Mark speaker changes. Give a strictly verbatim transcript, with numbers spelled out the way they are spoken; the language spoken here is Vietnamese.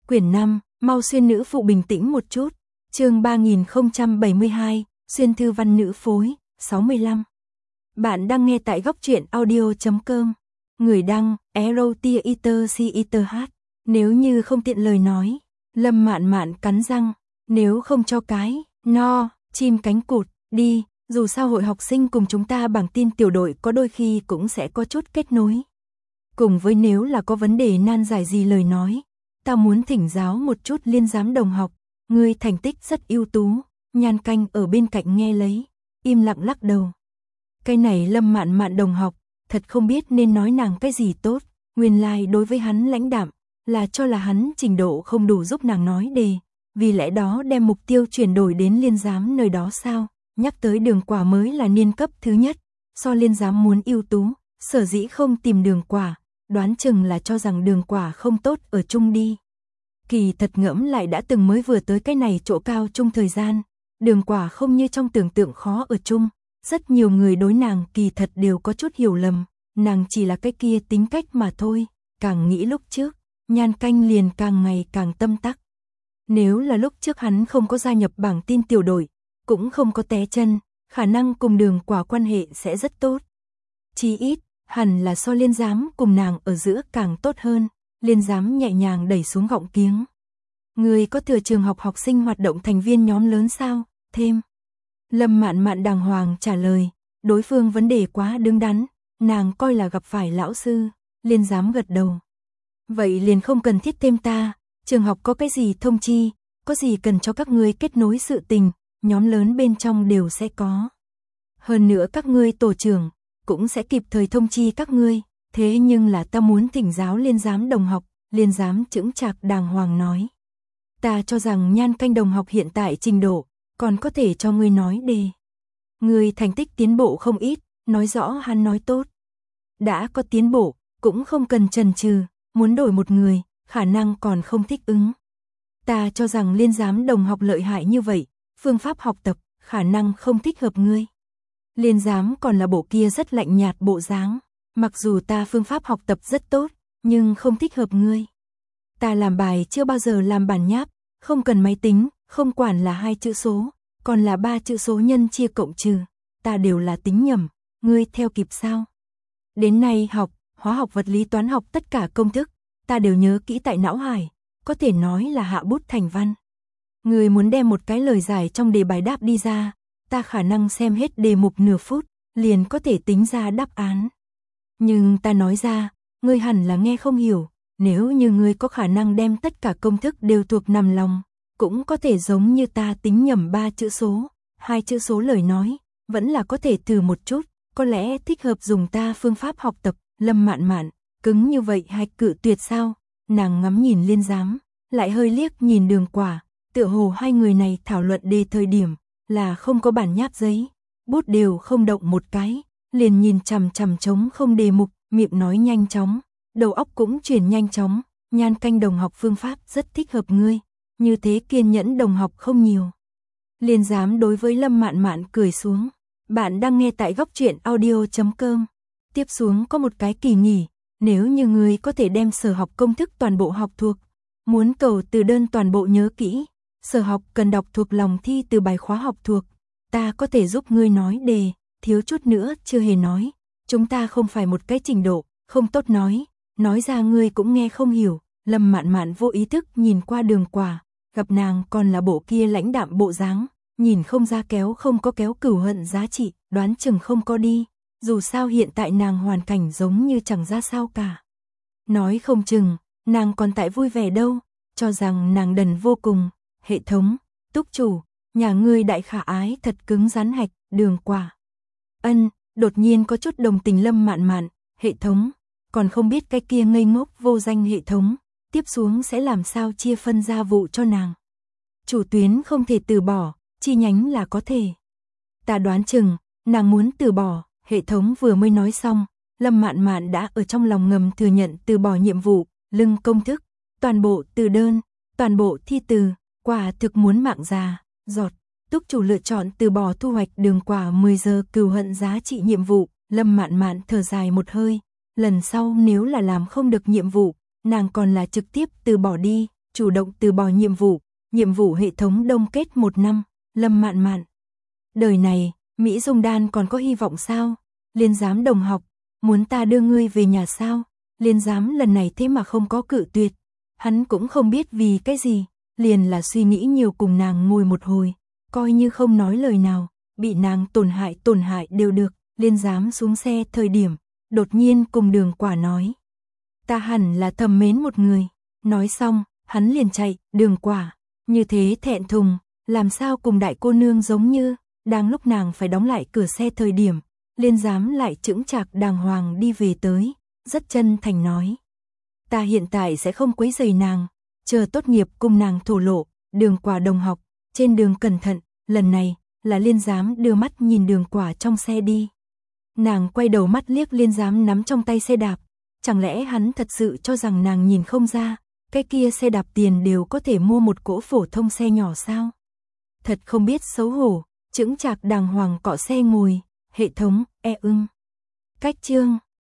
Speaker 1: Quyển năm, mau xuyên nữ phụ bình tĩnh một chút. Chương ba nghìn không trăm bảy mươi hai, xuyên thư văn nữ phối, sáu mươi lăm. Bạn đang nghe tại góc truyện audio chấm com. Người đăng, Erotia Eater C Eater H. Nếu như không tiện lời nói, Lâm Mạn Mạn cắn răng, nếu không cho cái, no, chim cánh cụt, đi, dù sao hội học sinh cùng chúng ta bảng tin tiểu đội có đôi khi cũng sẽ có chút kết nối. Cùng với nếu là có vấn đề nan giải gì lời nói, ta muốn thỉnh giáo một chút Liên giám đồng học, ngươi thành tích rất ưu tú. Nhan Canh ở bên cạnh nghe lấy, im lặng lắc đầu. Cái này Lâm Mạn Mạn đồng học, thật không biết nên nói nàng cái gì tốt, nguyên lai like đối với hắn lãnh đạm, là cho là hắn trình độ không đủ giúp nàng nói đề, vì lẽ đó đem mục tiêu chuyển đổi đến Liên giám nơi đó sao, nhắc tới Đường Quả mới là niên cấp thứ nhất, so Liên giám muốn ưu tú, sở dĩ không tìm Đường Quả, đoán chừng là cho rằng Đường Quả không tốt ở chung đi. Kỳ thật ngẫm lại đã từng mới vừa tới cái này chỗ cao chung thời gian, Đường Quả không như trong tưởng tượng khó ở chung, rất nhiều người đối nàng kỳ thật đều có chút hiểu lầm, nàng chỉ là cái kia tính cách mà thôi, càng nghĩ lúc trước, Nhan Canh liền càng ngày càng tâm tắc. Nếu là lúc trước hắn không có gia nhập bảng tin tiểu đội, cũng không có té chân, khả năng cùng Đường Quả quan hệ sẽ rất tốt. Chí ít, hẳn là so Liên giám cùng nàng ở giữa càng tốt hơn. Liên giám nhẹ nhàng đẩy xuống gọng kiếng. Người có thừa trường học học sinh hoạt động thành viên nhóm lớn sao? Thêm. Lâm Mạn Mạn đàng hoàng trả lời, đối phương vấn đề quá đứng đắn, nàng coi là gặp phải lão sư. Liên giám gật đầu. Vậy liền không cần thiết thêm ta, trường học có cái gì thông chi, có gì cần cho các ngươi kết nối sự tình, nhóm lớn bên trong đều sẽ có. Hơn nữa các ngươi tổ trưởng cũng sẽ kịp thời thông chi các ngươi. Thế nhưng là ta muốn thỉnh giáo Liên giám đồng học, Liên giám chững chạc đàng hoàng nói. Ta cho rằng Nhan Canh đồng học hiện tại trình độ, còn có thể cho ngươi nói đề. Ngươi thành tích tiến bộ không ít, nói rõ hắn nói tốt. Đã có tiến bộ, cũng không cần chần chừ, muốn đổi một người, khả năng còn không thích ứng. Ta cho rằng Liên giám đồng học lợi hại như vậy, phương pháp học tập, khả năng không thích hợp ngươi. Liên giám còn là bộ kia rất lạnh nhạt bộ dáng. Mặc dù ta phương pháp học tập rất tốt, nhưng không thích hợp ngươi. Ta làm bài chưa bao giờ làm bản nháp, không cần máy tính, không quản là hai chữ số, còn là ba chữ số nhân chia cộng trừ, ta đều là tính nhầm, ngươi theo kịp sao? Đến nay học, hóa học vật lý toán học tất cả công thức, ta đều nhớ kỹ tại não hải, có thể nói là hạ bút thành văn. Ngươi muốn đem một cái lời giải trong đề bài đáp đi ra, ta khả năng xem hết đề mục nửa phút, liền có thể tính ra đáp án. Nhưng ta nói ra, ngươi hẳn là nghe không hiểu, nếu như ngươi có khả năng đem tất cả công thức đều thuộc nằm lòng, cũng có thể giống như ta tính nhầm ba chữ số, hai chữ số lời nói, vẫn là có thể thử một chút, có lẽ thích hợp dùng ta phương pháp học tập. Lâm Mạn Mạn, cứng như vậy hay cự tuyệt sao? Nàng ngắm nhìn Liên giám, lại hơi liếc nhìn Đường Quả, tựa hồ hai người này thảo luận đề thời điểm, là không có bản nháp giấy, bút đều không động một cái. Liền nhìn chằm chằm trống không đề mục, miệng nói nhanh chóng, đầu óc cũng chuyển nhanh chóng, Nhan Canh đồng học phương pháp rất thích hợp ngươi, như thế kiên nhẫn đồng học không nhiều. Liên giám đối với Lâm Mạn Mạn cười xuống, bạn đang nghe tại góc truyện audio chấm com. Tiếp xuống có một cái kỳ nghỉ, nếu như ngươi có thể đem sở học công thức toàn bộ học thuộc, muốn cầu từ đơn toàn bộ nhớ kỹ, sở học cần đọc thuộc lòng thi từ bài khóa học thuộc, ta có thể giúp ngươi nói đề. Thiếu chút nữa chưa hề nói, chúng ta không phải một cái trình độ, không tốt nói, nói ra ngươi cũng nghe không hiểu. Lâm Mạn Mạn vô ý thức nhìn qua Đường Quả, gặp nàng còn là bộ kia lãnh đạm bộ dáng, nhìn không ra kéo không có kéo cửu hận giá trị, đoán chừng không có đi, dù sao hiện tại nàng hoàn cảnh giống như chẳng ra sao cả. Nói không chừng, nàng còn tại vui vẻ đâu, cho rằng nàng đần vô cùng. Hệ thống, túc chủ, nhà ngươi đại khả ái thật cứng rắn hạch. Đường Quả Ân, đột nhiên có chút đồng tình Lâm Mạn Mạn, hệ thống, còn không biết cái kia ngây ngốc vô danh hệ thống, tiếp xuống sẽ làm sao chia phân gia vụ cho nàng. Chủ tuyến không thể từ bỏ, chi nhánh là có thể. Ta đoán chừng, nàng muốn từ bỏ, hệ thống vừa mới nói xong, Lâm Mạn Mạn đã ở trong lòng ngầm thừa nhận từ bỏ nhiệm vụ, lưng công thức, toàn bộ từ đơn, toàn bộ thi từ, quả thực muốn mạng già, giọt. Túc chủ lựa chọn từ bỏ thu hoạch Đường Quả mười giờ cừu hận giá trị nhiệm vụ. Lâm Mạn Mạn thở dài một hơi, lần sau nếu là làm không được nhiệm vụ, nàng còn là trực tiếp từ bỏ đi, chủ động từ bỏ nhiệm vụ, nhiệm vụ hệ thống đông kết một năm, Lâm Mạn Mạn. Đời này, Mỹ Dung Đan còn có hy vọng sao? Liên giám đồng học, muốn ta đưa ngươi về nhà sao? Liên giám lần này thế mà không có cự tuyệt. Hắn cũng không biết vì cái gì, liền là suy nghĩ nhiều cùng nàng ngồi một hồi, coi như không nói lời nào, bị nàng tổn hại tổn hại đều được. Liên giám xuống xe thời điểm, đột nhiên cùng Đường Quả nói. Ta hẳn là thầm mến một người. Nói xong, hắn liền chạy. Đường Quả, như thế thẹn thùng, làm sao cùng đại cô nương giống như. Đang lúc nàng phải đóng lại cửa xe thời điểm, Liên giám lại chững chạc đàng hoàng đi về tới, rất chân thành nói. Ta hiện tại sẽ không quấy rầy nàng, chờ tốt nghiệp cùng nàng thổ lộ. Đường Quả đồng học, trên đường cẩn thận. Lần này, là Liên giám đưa mắt nhìn Đường Quả trong xe đi. Nàng quay đầu mắt liếc Liên giám nắm trong tay xe đạp, chẳng lẽ hắn thật sự cho rằng nàng nhìn không ra, cái kia xe đạp tiền đều có thể mua một cỗ phổ thông xe nhỏ sao? Thật không biết xấu hổ, chững chạc đàng hoàng cọ xe ngồi, hệ thống, e ưng. Cách chương